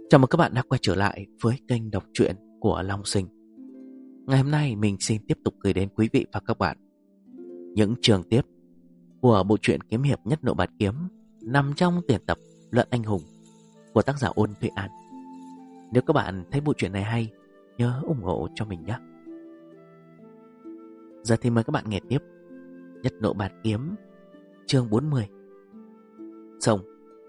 Chào mừng các bạn đã quay trở lại với kênh đọc truyện của Long Sinh. Ngày hôm nay mình xin tiếp tục gửi đến quý vị và các bạn những chương tiếp của bộ truyện kiếm hiệp Nhất Nộ Bạt Kiếm nằm trong tuyển tập Luận Anh Hùng của tác giả Ôn Thụy An. Nếu các bạn thấy bộ truyện này hay, nhớ ủng hộ cho mình nhé. Giờ thì mời các bạn nghe tiếp Nhất Nộ Bạt Kiếm chương 40. Xong.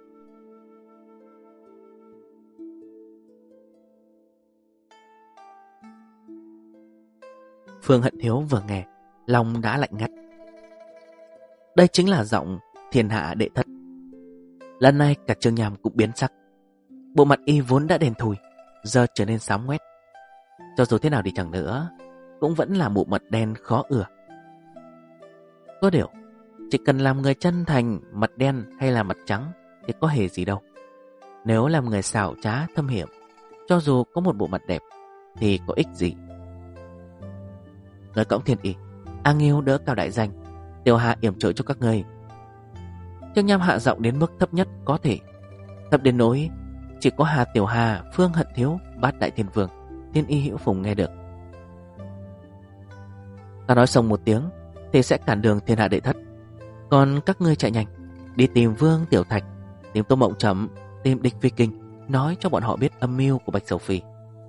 Phương Hận Thiếu vừa nghe, lòng đã lạnh ngắt. Đây chính là giọng thiên hạ đệ thất. Lần này cả Trương Nham cũng biến sắc. Bộ mặt y vốn đã đen thui, giờ trở nên xám ngoét. Cho dù thế nào đi chẳng nữa, cũng vẫn là bộ mặt đen khó ưa. Có điều, chỉ cần làm người chân thành, mặt đen hay là mặt trắng thì có hề gì đâu. Nếu làm người xảo trá thâm hiểm, cho dù có một bộ mặt đẹp thì có ích gì. Người cõng thiên y, A Nghiêu đỡ Cao Đại Danh, Tiểu Hà yểm trợ cho các ngươi. Trương Nham hạ giọng đến mức thấp nhất có thể, thấp đến nỗi chỉ có Hà Tiểu Hà, Phương Hận Thiếu, Bát Đại Thiên Vương, Thiên Y Hữu Phùng nghe được. Ta nói xong một tiếng thì sẽ cản đường thiên hạ đệ thất. Còn các ngươi chạy nhanh, đi tìm Vương Tiểu Thạch, tìm Tô Mộng Trầm, tìm Địch Phi Kinh, nói cho bọn họ biết âm mưu của Bạch Sầu Phi.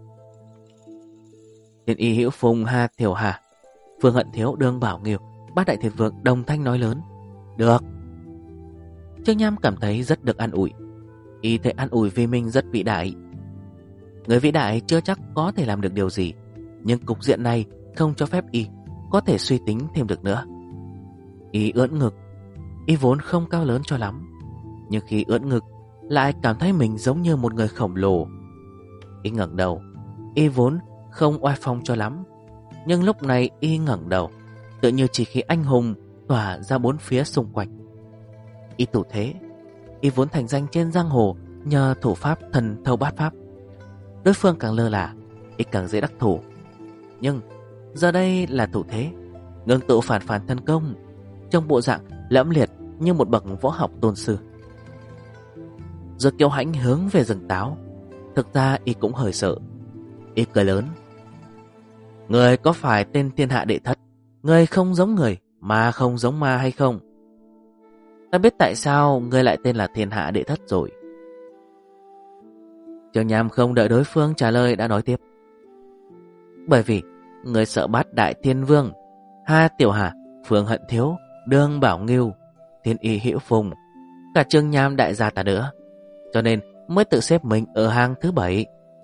Thiên Y Hữu Phùng, Hà Tiểu Hà, Phương Hận Thiếu, Đường Bảo Nghiêu, Bát Đại Thiên Vương đồng thanh nói lớn. Được. Trương Nham cảm thấy rất được an ủi. Y thấy an ủi vì mình rất vĩ đại. Người vĩ đại chưa chắc có thể làm được điều gì, nhưng cục diện này không cho phép y có thể suy tính thêm được nữa. Y ưỡn ngực. Y vốn không cao lớn cho lắm, nhưng khi ưỡn ngực lại cảm thấy mình giống như một người khổng lồ. Y ngẩng đầu. Y vốn không oai phong cho lắm, nhưng lúc này y ngẩng đầu, tự như chỉ khí anh hùng tỏa ra bốn phía xung quanh. Y thủ thế. Y vốn thành danh trên giang hồ nhờ thủ pháp thần thâu bát pháp. Đối phương càng lơ là, y càng dễ đắc thủ. Nhưng giờ đây là thủ thế, ngưng tụ phản phản thân công, trong bộ dạng lẫm liệt như một bậc võ học tôn sư. Rồi kiêu hãnh hướng về rừng táo. Thực ra y cũng hơi sợ. Y cười lớn. Người có phải tên thiên hạ đệ thất, người không giống người mà không giống ma hay không? Ta biết tại sao người lại tên là thiên hạ đệ thất rồi. Trương Nham không đợi đối phương trả lời đã nói tiếp. Bởi vì người sợ Bát Đại Thiên Vương, Hà Tiểu Hà, Phương Hận Thiếu, Đường Bảo Nghiêu, Thiên Y Hữu Phùng, cả Trương Nham đại gia ta nữa, cho nên mới tự xếp mình ở hàng thứ 7.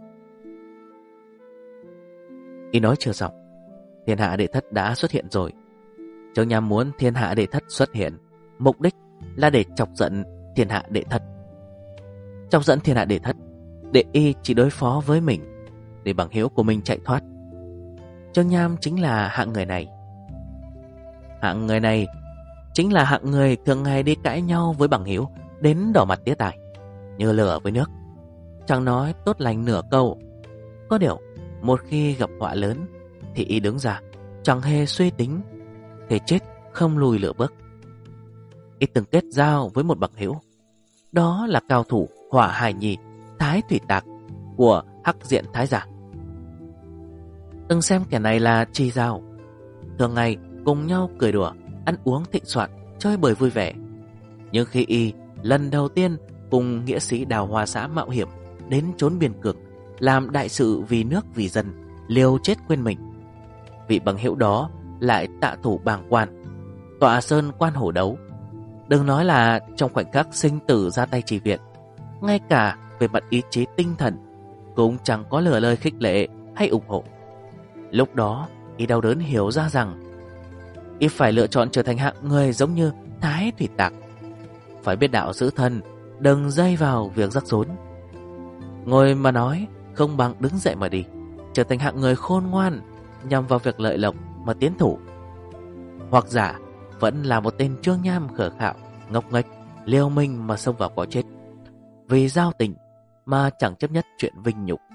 Y nói chưa xong, thiên hạ đệ thất đã xuất hiện rồi. Trương Nham muốn thiên hạ đệ thất xuất hiện, mục đích là để chọc giận thiên hạ đệ thất. Chọc giận thiên hạ đệ thất, để y chỉ đối phó với mình, để bằng hữu của mình chạy thoát. Trương Nham chính là hạng người này. Hạng người này chính là hạng người thường ngày đi cãi nhau với bằng hữu đến đỏ mặt tía tai, như lửa với nước, chẳng nói tốt lành nửa câu. Có điều một khi gặp họa lớn thì y đứng ra, chẳng hề suy tính, thể chết không lùi lửa bước. Y từng kết giao với một bằng hữu, đó là cao thủ Hỏa Hải Nhi, Thái Thủy Tạc của Hắc Diện Thái Giả. Từng xem kẻ này là chi giao, thường ngày cùng nhau cười đùa, ăn uống thịnh soạn, chơi bời vui vẻ. Nhưng khi y lần đầu tiên cùng nghĩa sĩ Đào Hoa xã mạo hiểm đến chốn biên cương, làm đại sự vì nước vì dân, liều chết quên mình, vị bằng hữu đó lại tạ thủ bàng quan, tọa sơn quan hổ đấu. Đừng nói là trong khoảnh khắc sinh tử ra tay trì viện, ngay cả về mặt ý chí tinh thần cũng chẳng có lừa lời khích lệ hay ủng hộ. Lúc đó y đau đớn hiểu ra rằng y phải lựa chọn trở thành hạng người giống như Thái Thủy Tạc, phải biết đạo giữ thân, đừng dây vào việc rắc rối. Ngồi mà nói không bằng đứng dậy mà đi, trở thành hạng người khôn ngoan, nhằm vào việc lợi lộc mà tiến thủ. Hoặc giả vẫn là một tên Trương Nham khờ khạo, ngốc nghếch, liều mình mà xông vào cõi chết, vì giao tình mà chẳng chấp nhất chuyện vinh nhục.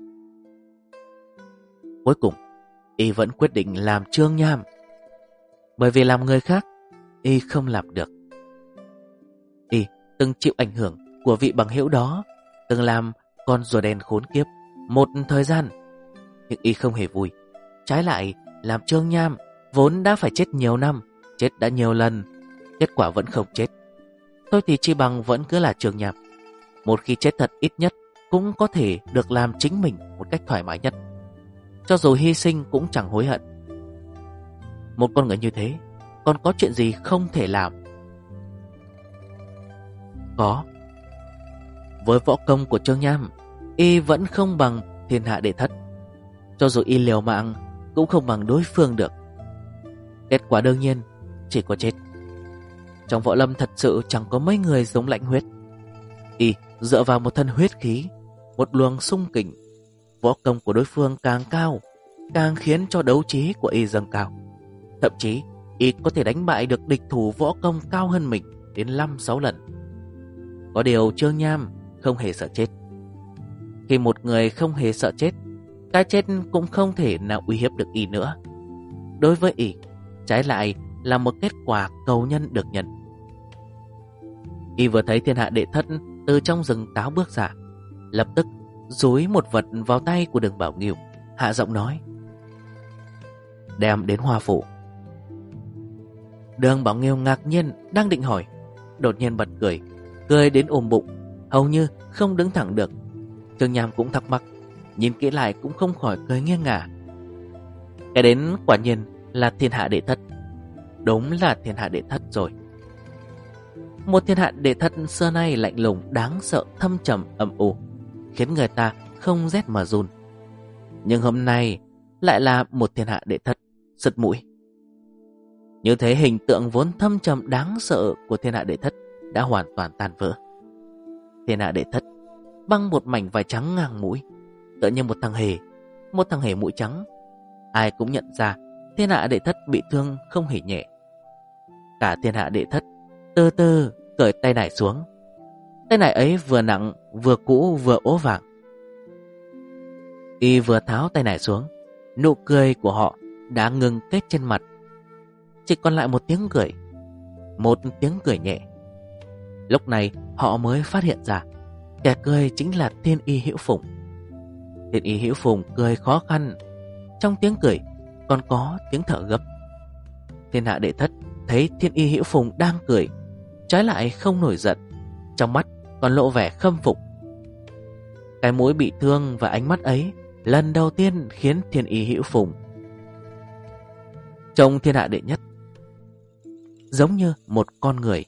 Cuối cùng y vẫn quyết định làm Trương Nham, bởi vì làm người khác y không làm được. Y từng chịu ảnh hưởng của vị bằng hữu đó, từng làm con rùa đen khốn kiếp một thời gian. Nhưng y không hề vui. Trái lại, làm Trương Nham vốn đã phải chết nhiều năm, chết đã nhiều lần, kết quả vẫn không chết. Thôi thì chi bằng vẫn cứ là Trương Nham. Một khi chết thật, ít nhất cũng có thể được làm chính mình một cách thoải mái nhất. Cho dù hy sinh cũng chẳng hối hận. Một con người như thế, còn có chuyện gì không thể làm? Có. Với võ công của Trương Nham, y vẫn không bằng thiên hạ đệ thất. Cho dù y liều mạng cũng không bằng đối phương được. Kết quả đương nhiên chỉ có chết. Trong võ lâm thật sự chẳng có mấy người giống Lãnh Huyết. Y dựa vào một thân huyết khí, một luồng xung kình. Võ công của đối phương càng cao, càng khiến cho đấu trí của y dâng cao. Thậm chí y có thể đánh bại được địch thủ võ công cao hơn mình đến 5-6 lần. Có điều Trương Nham không hề sợ chết. Khi một người không hề sợ chết, cái chết cũng không thể nào uy hiếp được y nữa. Đối với y, trái lại là một kết quả cầu nhân được nhận. Y vừa thấy thiên hạ đệ thất từ trong rừng táo bước ra, lập tức dúi một vật vào tay của Đường Bảo Nghiêu, hạ giọng nói: đem đến Hoa Phủ. Đường Bảo Nghiêu ngạc nhiên đang định hỏi, đột nhiên bật cười, cười đến ôm bụng, hầu như không đứng thẳng được. Trương Nham cũng thắc mắc, nhìn kỹ lại cũng không khỏi cười nghiêng ngả. Cái đến quả nhiên là thiên hạ đệ thất. Đúng là thiên hạ đệ thất rồi. Một thiên hạ đệ thất xưa nay lạnh lùng, đáng sợ, thâm trầm, âm u, khiến người ta không rét mà run. Nhưng hôm nay lại là một thiên hạ đệ thất sứt mũi. Như thế hình tượng vốn thâm trầm đáng sợ của thiên hạ đệ thất đã hoàn toàn tan vỡ. Thiên hạ đệ thất băng một mảnh vải trắng ngang mũi, tựa như một thằng hề mũi trắng. Ai cũng nhận ra thiên hạ đệ thất bị thương không hề nhẹ. Cả thiên hạ đệ thất từ từ cởi tay nải xuống. Tay nải ấy vừa nặng, vừa cũ, vừa ố vàng. Y vừa tháo tay nải xuống, nụ cười của họ đã ngừng kết trên mặt. Chỉ còn lại một tiếng cười, một tiếng cười nhẹ. Lúc này họ mới phát hiện ra kẻ cười chính là Thiên Y Hữu Phùng. Thiên Y Hữu Phùng cười khó khăn, trong tiếng cười còn có tiếng thở gấp. Thiên hạ đệ thất thấy Thiên Y Hữu Phùng đang cười, trái lại không nổi giận, trong mắt còn lộ vẻ khâm phục. Cái mũi bị thương và ánh mắt ấy lần đầu tiên khiến Thiên Y Hữu Phùng trong thiên hạ đệ nhất giống như một con người.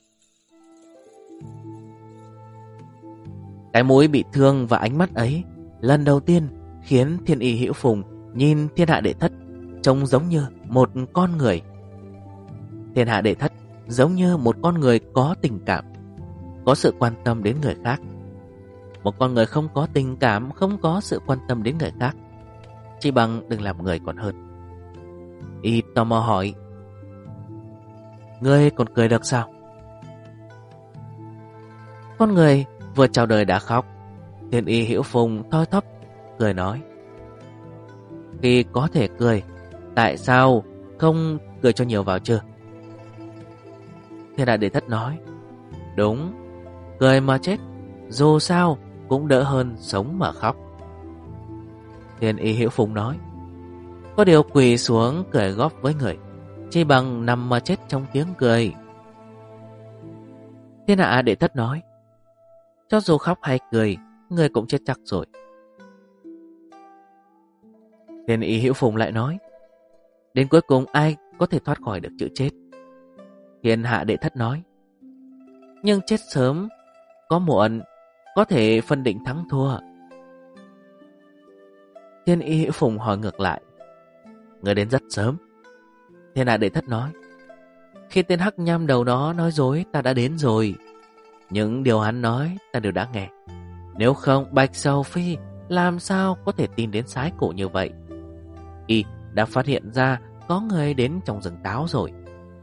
Cái mũi bị thương và ánh mắt ấy lần đầu tiên khiến Thiên Y Hữu Phùng nhìn thiên hạ đệ thất trông giống như một con người. Thiên hạ đệ thất giống như một con người có tình cảm, có sự quan tâm đến người khác. Một con người không có tình cảm, không có sự quan tâm đến người khác, chỉ bằng đừng làm người còn hơn. Y tò mò hỏi: ngươi còn cười được sao? Con người vừa chào đời đã khóc. Thiên Y Hữu Phùng thoi thóp cười nói: khi có thể cười, tại sao không cười cho nhiều vào chưa? Thiên hạ đệ thất nói: đúng, cười mà chết, dù sao cũng đỡ hơn sống mà khóc. Thiên Y Hữu Phùng nói: có điều quỳ xuống cười góp với người, chỉ bằng nằm mà chết trong tiếng cười. Thiên hạ đệ thất nói: cho dù khóc hay cười, người cũng chết chắc rồi. Thiên Y Hữu Phùng lại nói: đến cuối cùng ai có thể thoát khỏi được chữ chết? Thiên hạ đệ thất nói: nhưng chết sớm có muộn, có thể phân định thắng thua. Thiên Y Hữu Phùng hỏi ngược lại: người đến rất sớm. Thiên hạ đệ thất nói: khi tên hắc nham đầu đó nói dối, ta đã đến rồi. Những điều hắn nói ta đều đã nghe. Nếu không, Bạch Sầu Phi làm sao có thể tin đến sái cổ như vậy? Y đã phát hiện ra có người đến trong rừng táo rồi.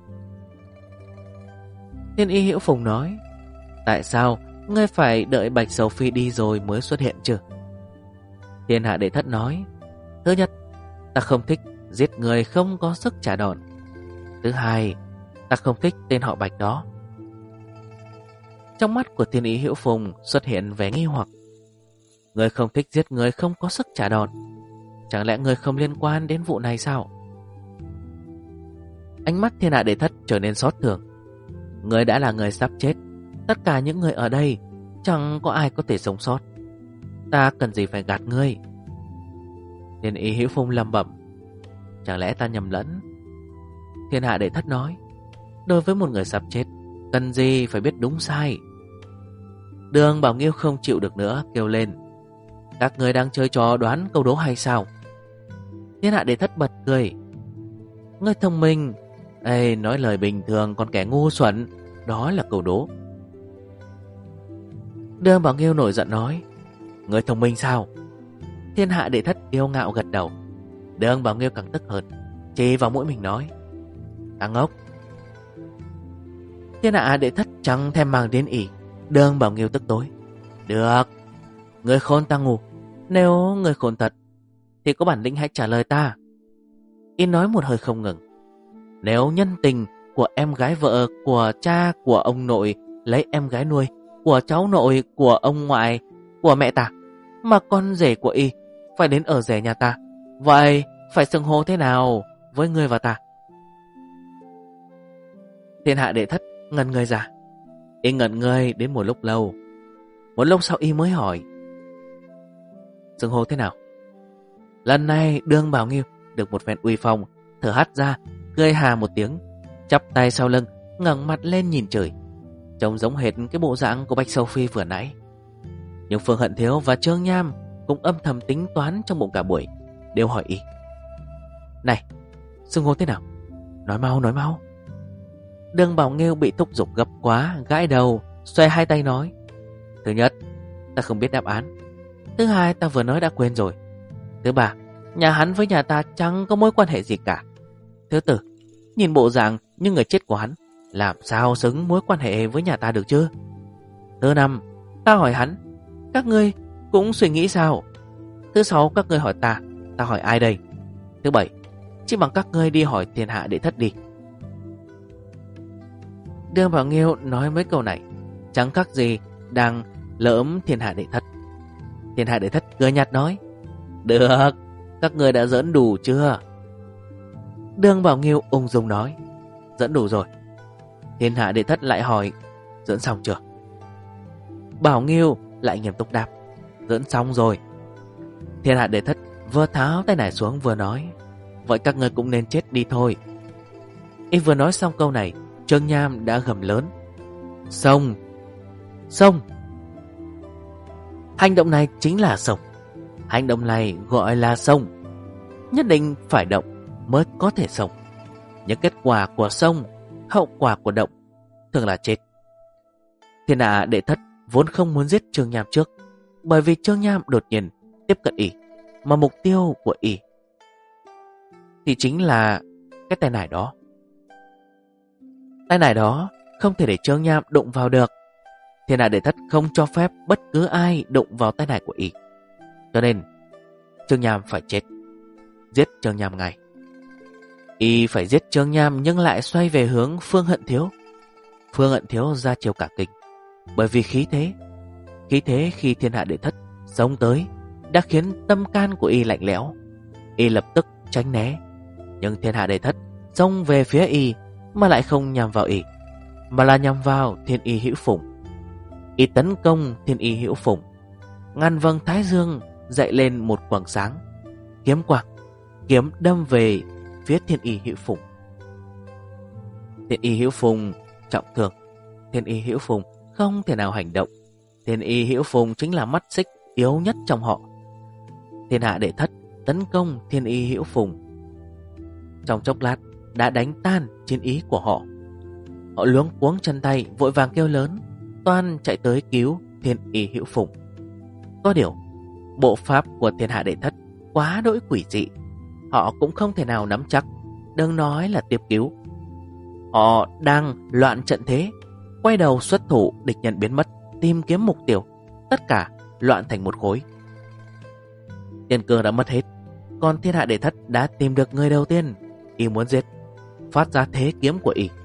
Thiên Y Hữu Phùng nói: tại sao ngươi phải đợi Bạch Sầu Phi đi rồi mới xuất hiện chứ? Thiên hạ đệ thất nói: thứ nhất, ta không thích giết người không có sức trả đòn. Thứ hai, ta không thích tên họ Bạch đó. Trong mắt của Thiên Y Hữu Phùng xuất hiện vẻ nghi hoặc. Ngươi không thích giết người không có sức trả đòn. Chẳng lẽ ngươi không liên quan đến vụ này sao? Ánh mắt Thiên Hạ Đệ Thất trở nên xót thương. Ngươi đã là người sắp chết. Tất cả những người ở đây chẳng có ai có thể sống sót. Ta cần gì phải gạt ngươi? Thiên Ý Hữu Phùng lẩm bẩm. Chẳng lẽ ta nhầm lẫn? Thiên Hạ Đệ Thất nói, đối với một người sắp chết, cần gì phải biết đúng sai? Đường Bảo Nghiêu không chịu được nữa, kêu lên. Các người đang chơi trò đoán câu đố hay sao? Thiên Hạ Đệ Thất bật cười. Ngươi thông minh. Ê, nói lời bình thường, còn kẻ ngu xuẩn, đó là câu đố. Đường Bảo Nghiêu nổi giận nói, ngươi thông minh sao? Thiên Hạ Đệ Thất kiêu ngạo gật đầu. Đường Bảo Nghiêu càng tức hơn, chỉ vào mũi mình nói, ta ngốc. Thiên Hạ Đệ Thất chẳng thèm mang đến ỉ. Đường Bảo Nghiêu tức tối. Được, ngươi khôn ta ngu. Nếu ngươi khôn thật thì có bản lĩnh hãy trả lời ta. Y nói một hơi không ngừng. Nếu nhân tình của em gái vợ của cha của ông nội lấy em gái nuôi của cháu nội của ông ngoại của mẹ ta, mà con rể của Y phải đến ở rể nhà ta, vậy phải xưng hô thế nào với ngươi và ta? Thiên Hạ Đệ Thất ngẩn người ra. Y ngẩn người đến một lúc lâu. Một lúc sau Y mới hỏi, xưng hô thế nào? Lần này Đường Bảo Nghiêu được một phen uy phong, thở hắt ra, cười hà một tiếng, chắp tay sau lưng, ngẩng mặt lên nhìn trời, trông giống hệt cái bộ dạng của Bạch Sầu Phi vừa nãy. Nhưng Phương Hận Thiếu và Trương Nham cũng âm thầm tính toán trong bụng cả buổi, đều hỏi Y, này, xưng hô thế nào? Nói mau, nói mau. Đường Bảo Nghiêu bị thúc giục gấp quá, gãi đầu, xoay hai tay nói, thứ nhất, ta không biết đáp án. Thứ hai, ta vừa nói đã quên rồi. Thứ ba, nhà hắn với nhà ta chẳng có mối quan hệ gì cả. Thứ tư, nhìn bộ dạng như người chết của hắn, làm sao xứng mối quan hệ với nhà ta được chứ? Thứ năm, ta hỏi hắn, các ngươi cũng suy nghĩ sao? Thứ sáu, các ngươi hỏi ta hỏi ai đây? Thứ bảy, chỉ bằng các ngươi đi hỏi Thiên Hạ Đệ Thất đi. Đường Bảo Nghiêu nói mấy câu này chẳng khác gì đang lỡm Thiên Hạ Đệ Thất. Thiên Hạ Đệ Thất cười nhạt nói, được, các người đã dẫn đủ chưa? Đường Bảo Nghiêu ung dung nói, dẫn đủ rồi. Thiên Hạ Đệ Thất lại hỏi, dẫn xong chưa? Bảo Nghiêu lại nghiêm túc đáp, dẫn xong rồi. Thiên Hạ Đệ Thất vừa tháo tay nải xuống vừa nói, vậy các người cũng nên chết đi thôi. Y vừa nói xong câu này, Trương Nham đã gầm lớn, xông, xông. Hành động này chính là xông. Hành động này gọi là xông. Nhất định phải động mới có thể xông. Những kết quả của xông, hậu quả của động thường là chết. Thiên Hạ Đệ Thất vốn không muốn giết Trương Nham trước, bởi vì Trương Nham đột nhiên tiếp cận Y, mà mục tiêu của Y thì chính là cái tay nải đó. Tay nải đó không thể để Trương Nham đụng vào được. Thiên Hạ Đệ Thất không cho phép bất cứ ai đụng vào tay nải của Y. Cho nên Trương Nham phải chết. Giết Trương Nham ngay. Y phải giết Trương Nham nhưng lại xoay về hướng Phương Hận Thiếu. Phương Hận Thiếu ra chiều cả kinh, bởi vì khí thế khi Thiên Hạ Đệ Thất xông tới đã khiến tâm can của Y lạnh lẽo. Y lập tức tránh né. Nhưng Thiên Hạ Đệ Thất xông về phía Y mà lại không nhằm vào Y, mà là nhằm vào Thiên Y Hữu Phùng. Y tấn công Thiên Y Hữu Phùng, ngàn vầng thái dương dậy lên một quầng sáng, kiếm quang, kiếm đâm về phía Thiên Y Hữu Phùng. Thiên Y Hữu Phùng trọng thương, Thiên Y Hữu Phùng không thể nào hành động. Thiên Y Hữu Phùng chính là mắt xích yếu nhất trong họ. Thiên Hạ Đệ Thất tấn công Thiên Y Hữu Phùng, trong chốc lát đã đánh tan chiến ý của họ. Họ luống cuống chân tay, vội vàng kêu lớn, toan chạy tới cứu Thiên Y Hữu Phùng. Có điều bộ pháp của Thiên Hạ Đệ Thất quá đỗi quỷ dị, họ cũng không thể nào nắm chắc, đừng nói là tiếp cứu. Họ đang loạn trận thế, quay đầu xuất thủ, địch nhân biến mất, tìm kiếm mục tiêu, tất cả loạn thành một khối. Tiền cương đã mất hết, còn Thiên Hạ Đệ Thất đã tìm được người đầu tiên Y muốn giết, phát ra thế kiếm của Y.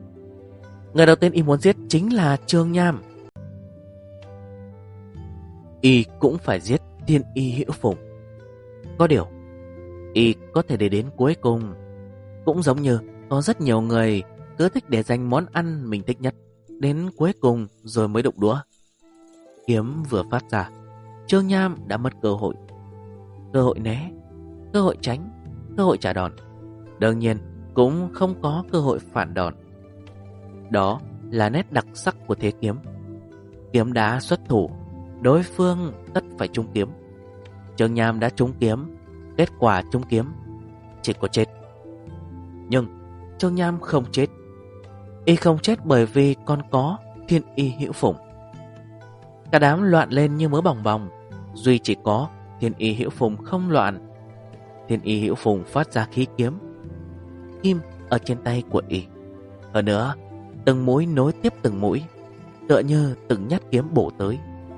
Người đầu tiên Y muốn giết chính là Trương Nham. y cũng phải giết Thiên Y Hữu Phùng. Có điều, y có thể để đến cuối cùng. Cũng giống như có rất nhiều người cứ thích để dành món ăn mình thích nhất đến cuối cùng rồi mới đụng đũa. Kiếm vừa phát ra, Trương Nham đã mất cơ hội. Cơ hội né, cơ hội tránh, cơ hội trả đòn. Đương nhiên cũng không có cơ hội phản đòn. Đó là nét đặc sắc của thế kiếm. Kiếm đá xuất thủ, đối phương tất phải trúng kiếm. Trương Nham đã trúng kiếm, kết quả trúng kiếm chỉ có chết. Nhưng Trương Nham không chết. Y không chết bởi vì còn có Thiên Y Hữu Phùng. Cả đám loạn lên như mớ bòng bòng, duy chỉ có Thiên Y Hữu Phùng không loạn. Thiên Y Hữu Phùng phát ra khí kiếm, kim ở trên tay của y. Hơn nữa, từng mũi nối tiếp từng mũi, tựa như từng nhát kiếm bổ tới.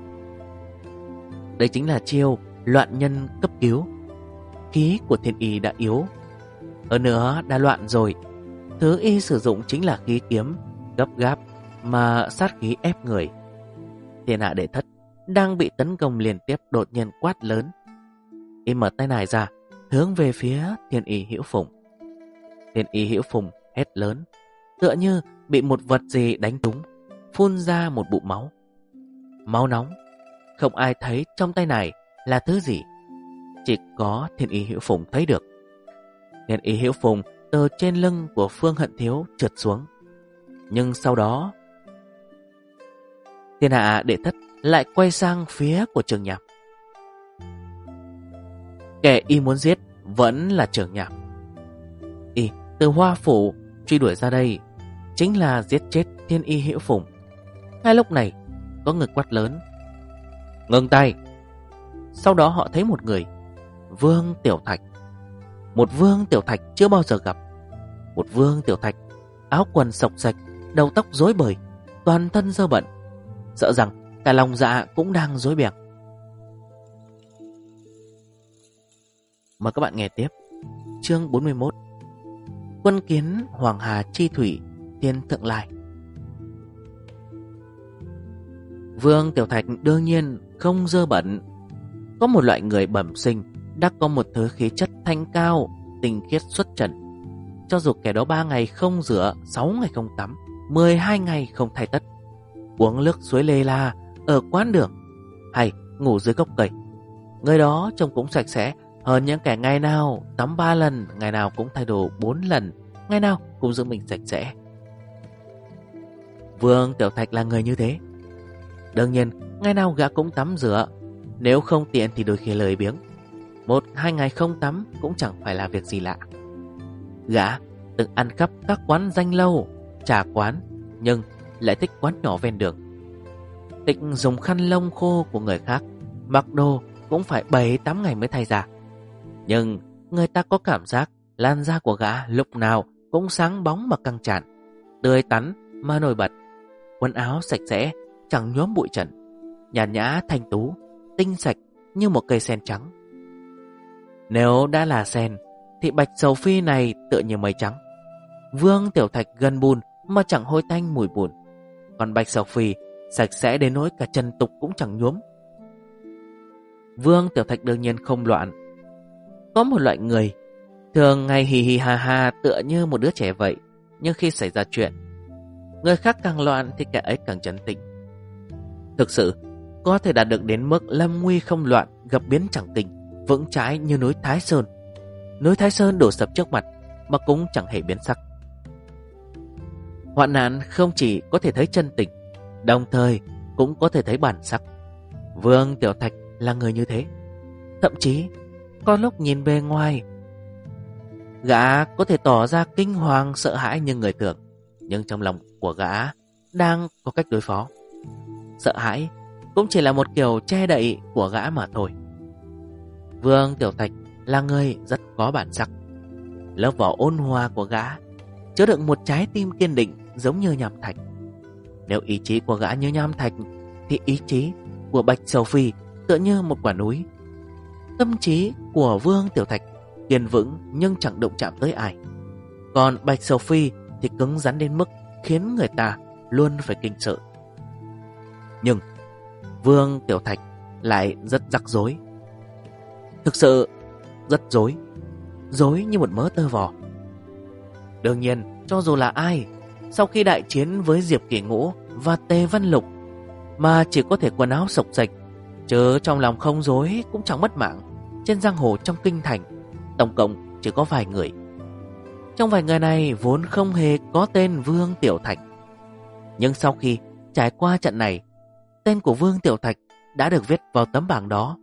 Đây chính là chiêu loạn nhân cấp cứu. Khí của Thiên Y đã yếu, hơn nữa đã loạn rồi. Thứ y sử dụng chính là khí kiếm gấp gáp mà sát khí ép người. Thiên Hạ Đệ Thất đang bị tấn công liên tiếp đột nhiên quát lớn. Y mở tay nải ra, hướng về phía Thiên Y Hữu Phùng. Thiên Y Hữu Phùng hét lớn, tựa như bị một vật gì đánh trúng, phun ra một bụng máu. Máu nóng, không ai thấy trong tay này là thứ gì, chỉ có Thiên Y Hữu Phùng thấy được. Thiên Y Hữu Phùng từ trên lưng của Phương Hận Thiếu trượt xuống. Nhưng sau đó Thiên Hạ Đệ Thất lại quay sang phía của Trương Nham. Kẻ y muốn giết vẫn là Trương Nham. Y từ Hoa Phủ truy đuổi ra đây chính là giết chết Thiên Y Hữu Phùng. Ngay lúc này có người quát lớn, ngừng tay. Sau đó họ thấy một người, Vương Tiểu Thạch. Một Vương Tiểu Thạch chưa bao giờ gặp. Một Vương Tiểu Thạch áo quần xộc xạch, đầu tóc rối bời, toàn thân dơ bẩn, sợ rằng cả lòng dạ cũng đang rối beng. Mời các bạn nghe tiếp chương 41, Quân kiến Hoàng Hà chi thủy Thiên Thượng Lai. Vương Tiểu Thạch đương nhiên không dơ bẩn. Có một loại người bẩm sinh đã có một thứ khí chất thanh cao, tinh khiết xuất trần. Cho dù kẻ đó 3 ngày không rửa, 6 ngày không tắm, 12 ngày không thay tất, uống nước suối lê la ở quán đường hay ngủ dưới gốc cây, người đó trông cũng sạch sẽ hơn những kẻ ngày nào tắm 3 lần, ngày nào cũng thay đồ 4 lần, ngày nào cũng giữ mình sạch sẽ. Vương Tiểu Thạch là người như thế. Đương nhiên ngày nào gã cũng tắm rửa, nếu không tiện thì đôi khi lười biếng, 1-2 ngày không tắm cũng chẳng phải là việc gì lạ. Gã từng ăn khắp các quán danh lâu, trà quán, nhưng lại thích quán nhỏ ven đường. Thích dùng khăn lông khô của người khác, mặc đồ cũng phải 7-8 ngày mới thay ra. Nhưng người ta có cảm giác làn da của gã lúc nào cũng sáng bóng mà căng tràn, tươi tắn mà nổi bật. Quần áo sạch sẽ, chẳng nhuốm bụi trần, nhàn nhã thanh tú, tinh sạch như một cây sen trắng. Nếu đã là sen thì bạch sầu phi này tựa như mây trắng. Vương Tiểu Thạch gần bùn mà chẳng hôi tanh mùi bùn, còn bạch sầu phi sạch sẽ đến nỗi cả trần tục cũng chẳng nhuốm. Vương Tiểu Thạch đương nhiên không loạn. Có một loại người thường ngày hì hì hà hà tựa như một đứa trẻ vậy, nhưng khi xảy ra chuyện, người khác càng loạn thì kẻ ấy càng trấn tĩnh. Thực sự có thể đạt được đến mức lâm nguy không loạn, gặp biến chẳng kinh, vững chãi như núi Thái Sơn. Núi Thái Sơn đổ sập trước mặt mà cũng chẳng hề biến sắc. Hoạn nạn không chỉ có thể thấy chân tình, đồng thời cũng có thể thấy bản sắc. Vương Tiểu Thạch là người như thế. Thậm chí có lúc nhìn bề ngoài, gã có thể tỏ ra kinh hoàng sợ hãi như người thường, nhưng trong lòng của gã đang có cách đối phó. Sợ hãi cũng chỉ là một kiểu che đậy của gã mà thôi. Vương Tiểu Thạch là người rất có bản sắc. Lớp vỏ ôn hòa của gã chứa đựng một trái tim kiên định giống như nham thạch. Nếu ý chí của gã như nham thạch thì ý chí của bạch sầu phi tựa như một quả núi. Tâm trí của Vương Tiểu Thạch kiên vững nhưng chẳng động chạm tới ai. Còn bạch sầu phi thì cứng rắn đến mức khiến người ta luôn phải kinh sợ. Nhưng Vương Tiểu Thạch lại rất rắc rối. Thực sự rất rối, rối như một mớ tơ vò. Đương nhiên, cho dù là ai, sau khi đại chiến với Diệp Kỷ Ngũ và Tề Văn Lục mà chỉ có thể quần áo sộc sạch, chứ trong lòng không rối cũng chẳng mất mạng, trên giang hồ trong kinh thành tổng cộng chỉ có vài người. Trong vài người này vốn không hề có tên Vương Tiểu Thạch, nhưng sau khi trải qua trận này, tên của Vương Tiểu Thạch đã được viết vào tấm bảng đó.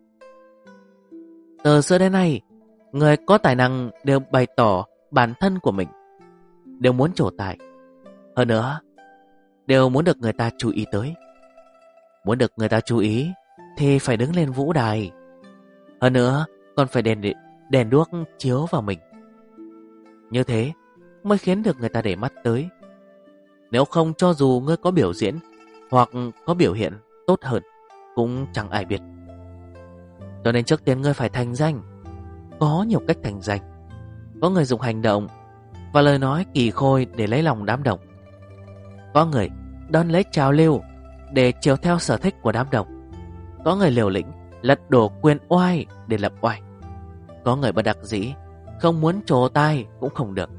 Từ xưa đến nay, người có tài năng đều bày tỏ bản thân của mình, đều muốn trổ tài. Hơn nữa, đều muốn được người ta chú ý tới. Muốn được người ta chú ý thì phải đứng lên vũ đài. Hơn nữa, còn phải đèn đuốc chiếu vào mình. Như thế mới khiến được người ta để mắt tới. Nếu không, cho dù ngươi có biểu diễn hoặc có biểu hiện tốt hơn, cũng chẳng ai biết. Cho nên trước tiên ngươi phải thành danh. Có nhiều cách thành danh. Có người dùng hành động và lời nói kỳ khôi để lấy lòng đám đông. Có người đón lấy trào lưu để chiều theo sở thích của đám đông. Có người liều lĩnh lật đổ quyền oai để lập oai. Có người bất đắc dĩ không muốn trổ tai cũng không được.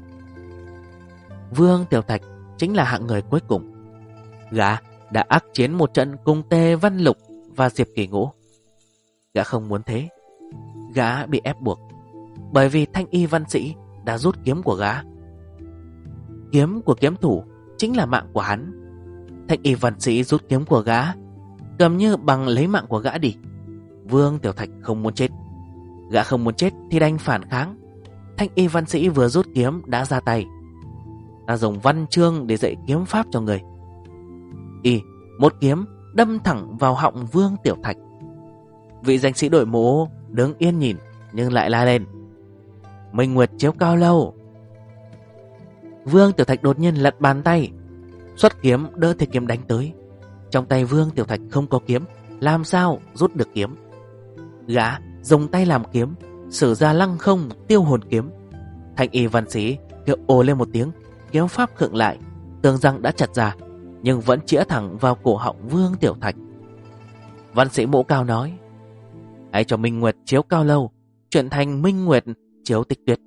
Vương Tiểu Thạch chính là hạng người cuối cùng. Gã đã ác chiến một trận cùng Tề Văn Lục và Diệp Kỷ Ngũ. Gã không muốn thế. Gã bị ép buộc bởi vì Thanh Y Văn Sĩ đã rút kiếm của gã. Kiếm của kiếm thủ chính là mạng của hắn. Thanh Y Văn Sĩ rút kiếm của gã, cầm như bằng lấy mạng của gã đi. Vương Tiểu Thạch không muốn chết. Gã không muốn chết thì đành phản kháng. Thanh Y Văn Sĩ vừa rút kiếm đã ra tay. Ta dùng văn chương để dạy kiếm pháp cho người. Một kiếm đâm thẳng vào họng Vương Tiểu Thạch. Vị danh sĩ đội mũ đứng yên nhìn, nhưng lại la lên: Minh Nguyệt chiếu cao lâu. Vương Tiểu Thạch đột nhiên lật bàn tay, xuất kiếm đỡ thế kiếm đánh tới. Trong tay Vương Tiểu Thạch không có kiếm, làm sao rút được kiếm? Gã dùng tay làm kiếm, sử ra lăng không tiêu hồn kiếm. Thanh Y Văn Sĩ kêu ồ lên một tiếng, kiếm pháp khựng lại, tưởng rằng đã chặt ra, nhưng vẫn chĩa thẳng vào cổ họng Vương Tiểu Thạch. Văn sĩ mũ cao nói: hãy cho Minh Nguyệt chiếu cao lâu chuyển thành Minh Nguyệt chiếu tịch tuyết.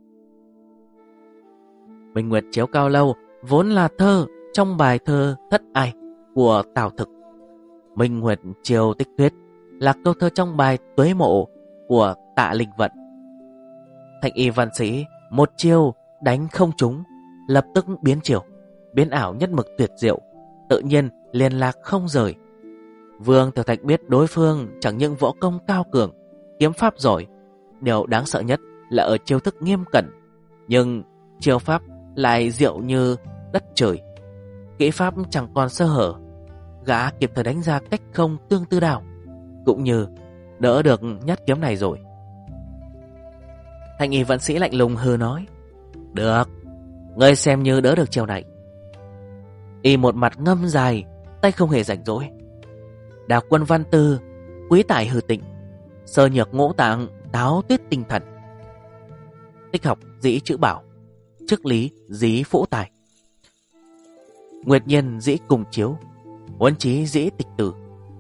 Minh Nguyệt chiếu cao lâu vốn là thơ trong bài thơ Thất Ai của Tào Thực. Minh Nguyệt chiếu tịch tuyết là câu thơ trong bài Tuế Mộ của Tạ Linh Vận. Thanh Y Văn Sĩ một chiêu đánh không trúng, lập tức biến chiều, biến ảo nhất mực tuyệt diệu, tự nhiên liên lạc không rời. Vương Tiểu Thạch biết đối phương chẳng những võ công cao cường, kiếm pháp giỏi, điều đáng sợ nhất là ở chiêu thức nghiêm cẩn, nhưng chiêu pháp lại diệu như đất trời. Kỹ pháp chẳng còn sơ hở, gã kịp thời đánh ra cách không tương tư đao, cũng như đỡ được nhát kiếm này rồi. Thanh Y Văn Sĩ lạnh lùng hừ nói: được, ngươi xem như đỡ được chiều này. Y một mặt ngâm dài, tay không hề rảnh rỗi. Đào quân văn tư, quý tài hư tịnh, sơ nhược ngũ tạng, táo tuyết tinh thần. Tích học dĩ chữ bảo, chức lý dĩ phũ tài. Nguyệt nhiên dĩ cùng chiếu, huấn trí dĩ tịch tử.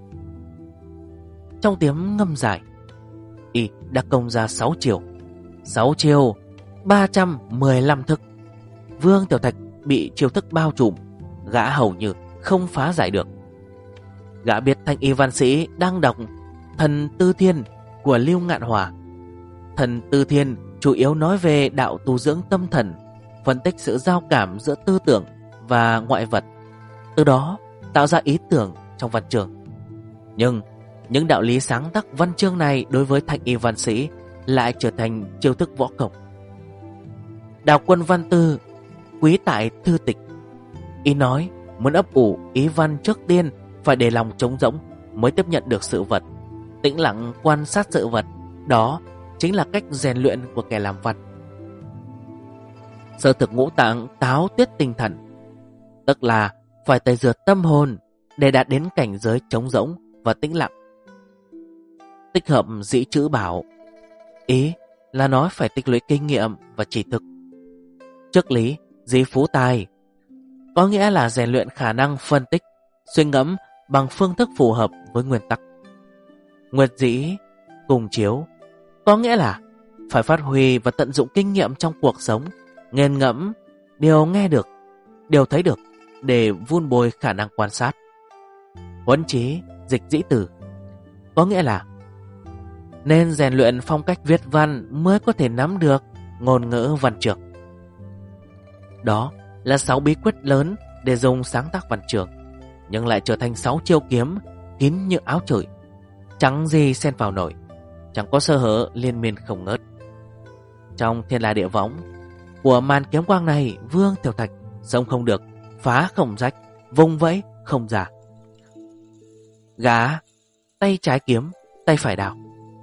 Trong tiếng ngâm dài, Y đã công ra 6 chiều. 6 chiều, 315 thức. Vương Tiểu Thạch bị chiêu thức bao trùm, gã hầu như không phá giải được. Gã biết Thanh Y Văn Sĩ đang đọc Thần Tư Thiên của Lưu Ngạn Hòa. Thần Tư Thiên chủ yếu nói về đạo tu dưỡng tâm thần, phân tích sự giao cảm giữa tư tưởng và ngoại vật, từ đó tạo ra ý tưởng trong văn chương. Nhưng những đạo lý sáng tác văn chương này đối với Thanh Y Văn Sĩ lại trở thành chiêu thức võ công. Đào quân văn tư, quý tại thư tịch. Y nói muốn ấp ủ ý văn trước tiên phải để lòng trống rỗng mới tiếp nhận được sự vật, tĩnh lặng quan sát sự vật. Đó chính là cách rèn luyện của kẻ làm văn. Sơ thực ngũ tạng, táo tuyết tinh thần, tức là phải tẩy rửa tâm hồn để đạt đến cảnh giới trống rỗng và tĩnh lặng. Tích hợp dĩ chữ bảo, ý là nói phải tích lũy kinh nghiệm và tri thức. Chức lý dĩ phú tài, có nghĩa là rèn luyện khả năng phân tích, suy ngẫm bằng phương thức phù hợp với nguyên tắc. nguyệt dĩ cùng chiếu, có nghĩa là phải phát huy và tận dụng kinh nghiệm trong cuộc sống, nghiền ngẫm điều nghe được, điều thấy được để vun bồi khả năng quan sát. Huấn chí dịch dĩ từ, có nghĩa là nên rèn luyện phong cách viết văn mới có thể nắm được ngôn ngữ văn chương. Đó là 6 bí quyết lớn để dùng sáng tác văn chương, nhưng lại trở thành 6 chiêu kiếm kín như áo trời, chẳng gì xen vào nổi, chẳng có sơ hở liên miên không ngớt. Trong thiên la địa võng của màn kiếm quang này, Vương Tiểu Thạch xông không được, phá không rách, vùng vẫy không ra. Gã tay trái kiếm, tay phải đao,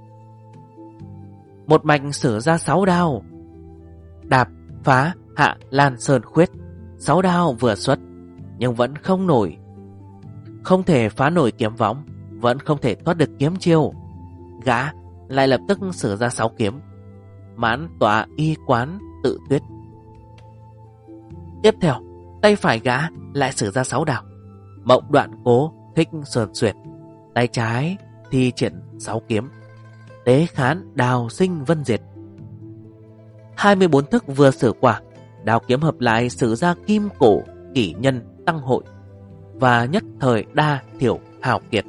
một mạch sử ra 6 đao, đạp phá hạ lan sơn khuyết. 6 đao vừa xuất nhưng vẫn không nổi, không thể phá nổi kiếm võng, vẫn không thể thoát được kiếm chiêu. Gã lại lập tức sử ra 6 kiếm, mãn tọa y quán tự tuyết. Tiếp theo, tay phải gã lại sử ra 6 đao, mộng đoạn cố thích sườn xuyệt. Tay trái thì triển 6 kiếm, tế khán đào sinh vân diệt. 24 thức vừa sử qua, đao kiếm hợp lại sử ra kim cổ kỷ nhân tăng hội và nhất thời đa thiểu hào kiệt.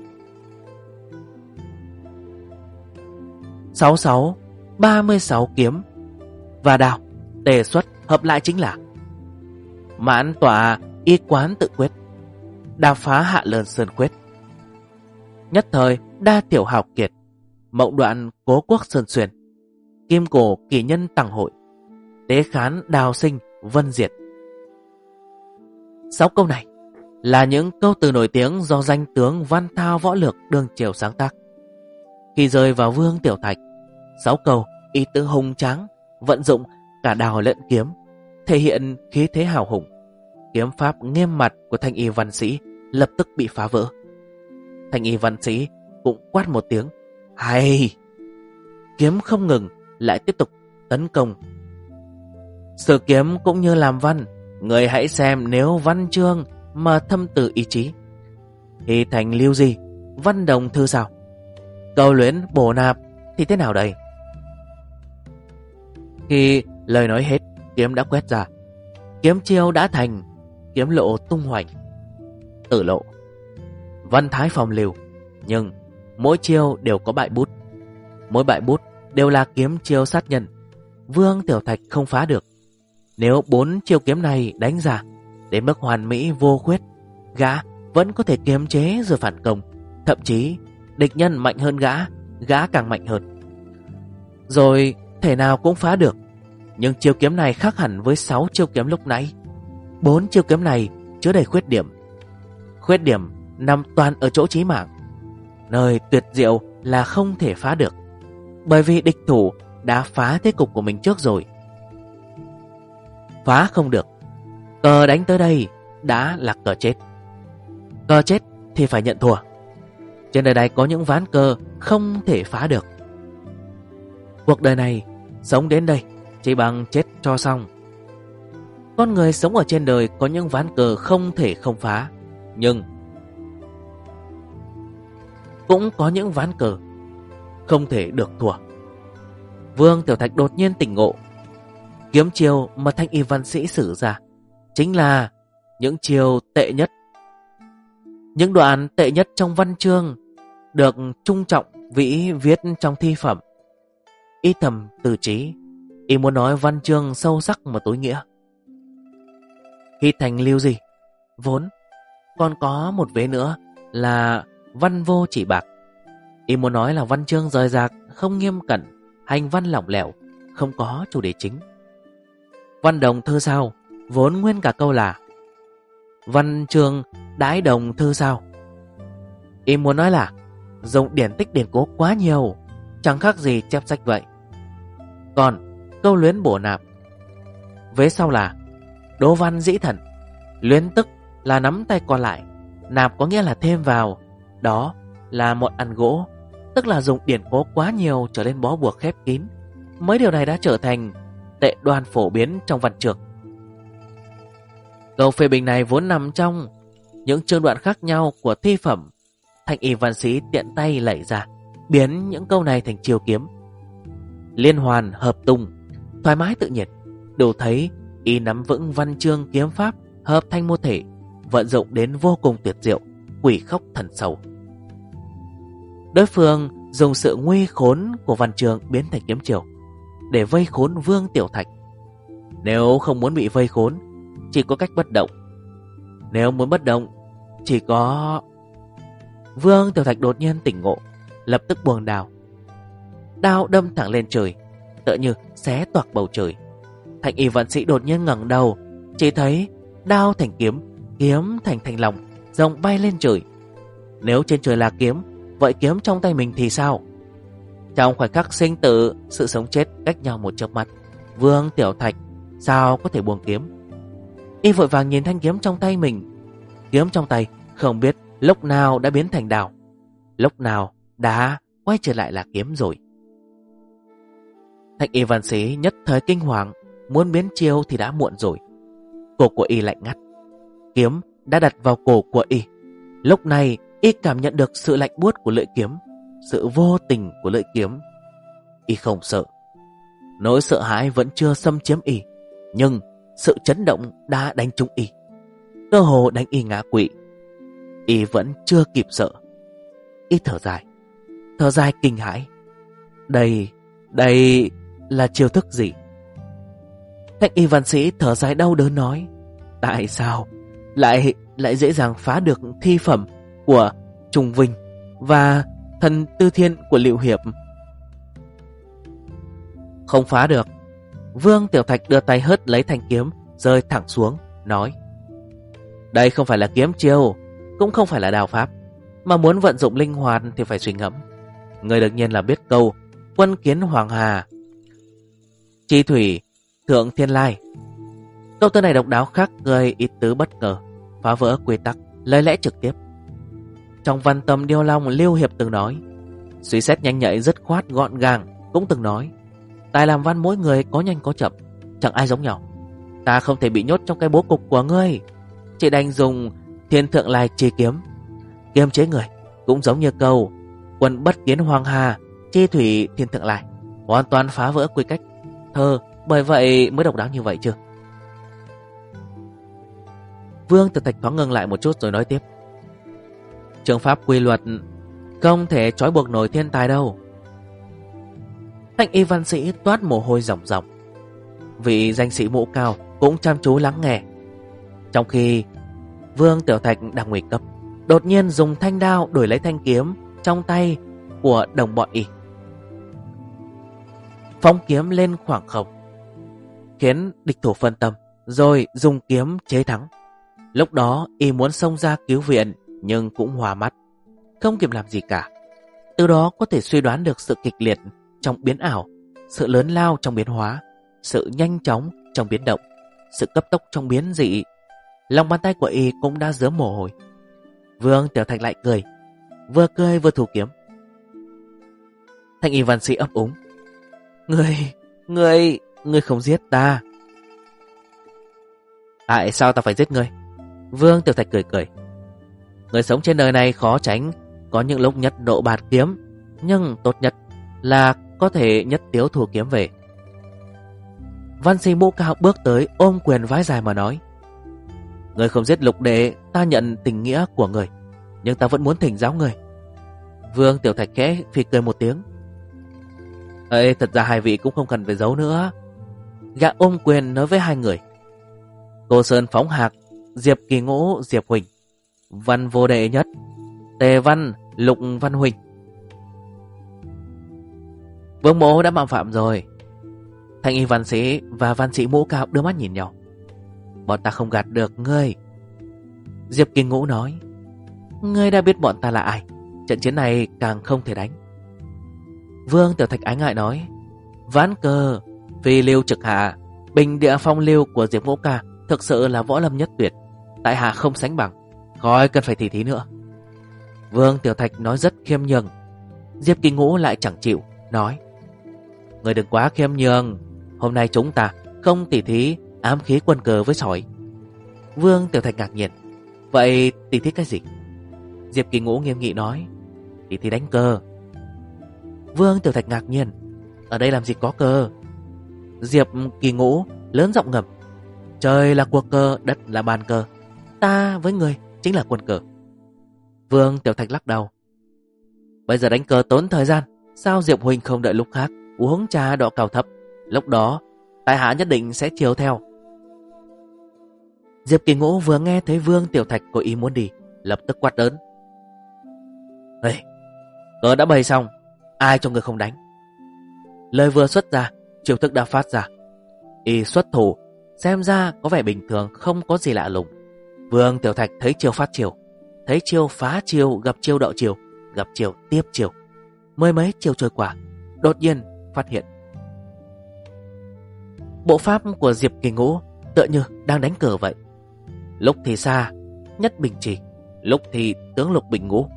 66 36 kiếm và đao tề xuất hợp lại chính là mãn tọa y quán tự quyết, đao phá hạ lơn sơn quyết, nhất thời đa tiểu hào kiệt, mộng đoạn cố quốc sơn xuyên, kim cổ kỷ nhân tăng hội, tế khán đào sinh vân diệt. 6 câu này là những câu từ nổi tiếng do danh tướng văn thao võ lược đương triều sáng tác. Khi rơi vào Vương Tiểu Thạch, 6 câu ý tứ hùng tráng, vận dụng cả đào lẫn kiếm, thể hiện khí thế hào hùng. Kiếm pháp nghiêm mặt của thanh y văn sĩ lập tức bị phá vỡ. Thanh y văn sĩ cũng quát một tiếng hay. Kiếm không ngừng, lại tiếp tục tấn công. Sử kiếm cũng như làm văn, người hãy xem nếu văn chương mà thâm từ ý chí thì thành lưu gì, văn đồng thư sao, câu luyến bổ nạp thì thế nào đây? Khi lời nói hết, kiếm đã quét ra, kiếm chiêu đã thành, kiếm lộ tung hoành. Tử lộ, văn thái phong lưu, nhưng mỗi chiêu đều có bại bút, mỗi bại bút đều là kiếm chiêu sát nhân. Vương Tiểu Thạch không phá được. Nếu 4 chiêu kiếm này đánh ra đến mức hoàn mỹ vô khuyết, gã vẫn có thể kiềm chế rồi phản công. Thậm chí địch nhân mạnh hơn gã, gã càng mạnh hơn, rồi thể nào cũng phá được. Nhưng chiêu kiếm này khác hẳn với 6 chiêu kiếm lúc nãy. 4 chiêu kiếm này chứa đầy khuyết điểm. Khuyết điểm nằm toàn ở chỗ chí mạng. Nơi tuyệt diệu là không thể phá được, bởi vì địch thủ đã phá thế cục của mình trước rồi. Phá không được, cờ đánh tới đây đã là cờ chết. Cờ chết thì phải nhận thua. Trên đời này có những ván cờ không thể phá được. Cuộc đời này sống đến đây chỉ bằng chết cho xong. Con người sống ở trên đời có những ván cờ không thể không phá, nhưng cũng có những ván cờ không thể được thua. Vương Tiểu Thạch đột nhiên tỉnh ngộ. Kiếm chiêu mà thanh y văn sĩ sử ra chính là những chiêu tệ nhất, những đoạn tệ nhất trong văn chương, được trung trọng vĩ viết trong thi phẩm. Y thầm từ trí, y muốn nói văn chương sâu sắc mà tối nghĩa. Khi thành lưu gì, vốn còn có một vế nữa là văn vô chỉ bạc. Y muốn nói là văn chương rời rạc, không nghiêm cẩn, hành văn lỏng lẻo, không có chủ đề chính. Văn đồng thư sao, vốn nguyên cả câu là văn chương đãi đồng thư sao. Y muốn nói là dùng điển tích điển cố quá nhiều, chẳng khác gì chép sách vậy. Còn câu luyến bổ nạp, vế sau là đố văn dĩ thần. Luyến tức là nắm tay còn lại, nạp có nghĩa là thêm vào, đó là một ăn gỗ, tức là dùng điển cố quá nhiều trở nên bó buộc khép kín. Mấy điều này đã trở thành tệ đoan phổ biến trong văn chương. Câu phê bình này vốn nằm trong những chương đoạn khác nhau của thi phẩm. Thanh y văn sĩ tiện tay lạy ra, biến những câu này thành chiêu kiếm. Liên hoàn hợp tung, thoải mái tự nhiên, đủ thấy y nắm vững văn chương kiếm pháp hợp thành một thể, vận dụng đến vô cùng tuyệt diệu, quỷ khốc thần sầu. Đối phương dùng sự nguy khốn của văn chương biến thành kiếm chiêu để vây khốn Vương Tiểu Thạch. Nếu không muốn bị vây khốn, chỉ có cách bất động. Nếu muốn bất động, chỉ có... Vương Tiểu Thạch đột nhiên tỉnh ngộ, lập tức buông đao. Đao đâm thẳng lên trời, tựa như xé toạc bầu trời. Thanh y văn sĩ đột nhiên ngẩng đầu, chỉ thấy đao thành kiếm, kiếm thành thanh long, rồng bay lên trời. Nếu trên trời là kiếm, vậy kiếm trong tay mình thì sao? Trong khoảnh khắc sinh tử, sự sống chết cách nhau một chớp mắt, Vương Tiểu Thạch sao có thể buông kiếm? Y vội vàng nhìn thanh kiếm trong tay mình. Kiếm trong tay không biết lúc nào đã biến thành đao, lúc nào đã quay trở lại là kiếm rồi. Thanh y văn sĩ nhất thời kinh hoàng, muốn biến chiêu thì đã muộn rồi. Cổ của y lạnh ngắt, kiếm đã đặt vào cổ của y. Lúc này y cảm nhận được sự lạnh buốt của lưỡi kiếm, sự vô tình của lưỡi kiếm. Y không sợ, nỗi sợ hãi vẫn chưa xâm chiếm y, nhưng sự chấn động đã đánh trúng y, cơ hồ đánh y ngã quỵ. Y vẫn chưa kịp sợ. Y thở dài kinh hãi. Đây là chiêu thức gì? Thanh y văn sĩ thở dài đau đớn nói: tại sao lại dễ dàng phá được thi phẩm của Trùng Vinh và thần tư thiên của Liệu Hiệp? Không phá được. Vương Tiểu Thạch đưa tay hất lấy thanh kiếm, rơi thẳng xuống, nói: đây không phải là kiếm chiêu, cũng không phải là đao pháp, mà muốn vận dụng linh hoạt thì phải suy ngẫm. Người đương nhiên là biết câu quân kiến Hoàng Hà, chi thủy thượng thiên lai. Câu thơ này độc đáo khác người ít tứ bất ngờ, phá vỡ quy tắc, lời lẽ trực tiếp. Trong Văn Tâm Điêu Long, Lưu Hiệp từng nói, suy xét nhanh nhạy dứt khoát gọn gàng, cũng từng nói, tài làm văn mỗi người có nhanh có chậm, chẳng ai giống nhau. Ta không thể bị nhốt trong cái bố cục của ngươi, chỉ đành dùng thiên thượng lai chi kiếm kiềm chế người. Cũng giống như câu quân bất kiến Hoàng Hà, chi thủy thiên thượng lai, hoàn toàn phá vỡ quy cách thơ, bởi vậy mới độc đáo như vậy chứ. Vương Tiểu Thạch thoáng ngừng lại một chút rồi nói tiếp: trường pháp quy luật không thể trói buộc nổi thiên tài đâu. Thanh y văn sĩ toát mồ hôi ròng ròng. Vị danh sĩ mũ cao cũng chăm chú lắng nghe. Trong khi Vương Tiểu Thạch đang nguy cấp, đột nhiên dùng thanh đao đổi lấy thanh kiếm trong tay của đồng bọn y, phóng kiếm lên khoảng không, khiến địch thủ phân tâm, rồi dùng kiếm chế thắng. Lúc đó y muốn xông ra cứu viện, nhưng cũng hòa mắt, không kịp làm gì cả. Từ đó có thể suy đoán được sự kịch liệt trong biến ảo, sự lớn lao trong biến hóa, sự nhanh chóng trong biến động, sự cấp tốc trong biến dị. Lòng bàn tay của y cũng đã rớm mồ hôi. Vương Tiểu Thạch lại cười vừa thủ kiếm. Thanh y văn sĩ ấp úng: Ngươi không giết ta. Tại sao ta phải giết ngươi? Vương Tiểu Thạch cười. Người sống trên đời này khó tránh có những lúc nhất độ bạt kiếm, nhưng tốt nhất là có thể nhất tiếu thua kiếm về. Văn sĩ mũ cao bước tới ôm quyền vái dài mà nói: người không giết Lục đệ, ta nhận tình nghĩa của người, nhưng ta vẫn muốn thỉnh giáo người. Vương Tiểu Thạch khẽ phì cười một tiếng: ê, thật ra hai vị cũng không cần phải giấu nữa. Gã ôm quyền nói với hai người: Cô Sơn Phóng Hạc, Diệp Kỳ Ngũ, Diệp Huỳnh, Văn Vô Đệ Nhất, Tề Văn, Lục Văn Huỳnh. Vương mỗ đã mạo phạm rồi. Thanh y văn sĩ và văn sĩ mũ cao đưa mắt nhìn nhau. Bọn ta không gạt được ngươi. Diệp Kỳ Ngũ nói: ngươi đã biết bọn ta là ai, trận chiến này càng không thể đánh. Vương Tiểu Thạch ái ngại nói: ván cờ, phi lưu trực hạ, bình địa phong lưu của Diệp Ngũ ca thực sự là võ lâm nhất tuyệt, tại hạ không sánh bằng, khỏi cần phải tỉ thí nữa. Vương Tiểu Thạch nói rất khiêm nhường. Diệp Kỳ Ngũ lại chẳng chịu, nói: người đừng quá khiêm nhường, hôm nay chúng ta không tỉ thí ám khí quân cờ với sỏi. Vương Tiểu Thạch ngạc nhiên: vậy tỉ thí cái gì? Diệp Kỳ Ngũ nghiêm nghị nói: tỉ thí đánh cờ. Vương Tiểu Thạch ngạc nhiên. Ở đây làm gì có cờ? Diệp Kỳ Ngũ lớn giọng ngầm. Trời là cuộc cờ, đất là bàn cờ. Ta với người chính là quân cờ. Vương Tiểu Thạch lắc đầu. Bây giờ đánh cờ tốn thời gian, sao Diệp huynh không đợi lúc khác uống trà đọ cao thấp? Lúc đó tại hạ nhất định sẽ chiều theo. Diệp Kỳ Ngũ vừa nghe thấy Vương Tiểu Thạch có ý muốn đi, lập tức quát lớn. Ê, cờ đã bày xong, ai cho người không đánh? Lời vừa xuất ra, chiêu thức đã phát ra. Y xuất thủ, xem ra có vẻ bình thường, không có gì lạ lùng. Vương Tiểu Thạch thấy chiêu phát chiêu, thấy chiêu phá chiêu, gặp chiêu đọ chiêu, gặp chiêu tiếp chiêu. Mười mấy chiêu trôi qua, đột nhiên phát hiện bộ pháp của Diệp Kỳ Ngũ tựa như đang đánh cờ vậy. Lúc thì xa nhất bình trì, lúc thì tướng lục bình ngũ,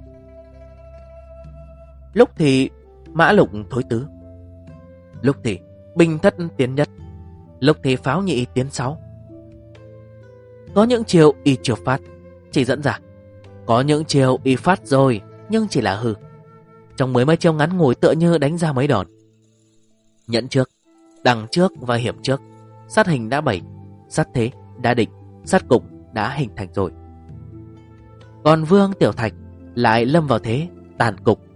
lúc thì mã lục thối tứ, lúc thì bình thất tiến nhất, lúc thì pháo nhị tiến sáu. Có những chiều y chiều phát chỉ dẫn ra, có những chiều y phát rồi nhưng chỉ là hư. Trong mấy chiêu ngắn ngủi tựa như đánh ra mấy đòn. Nhận trước, đằng trước và hiểm trước, sát hình đã bày, sát thế đã định, sát cục đã hình thành rồi. Còn Vương Tiểu Thạch lại lâm vào thế tàn cục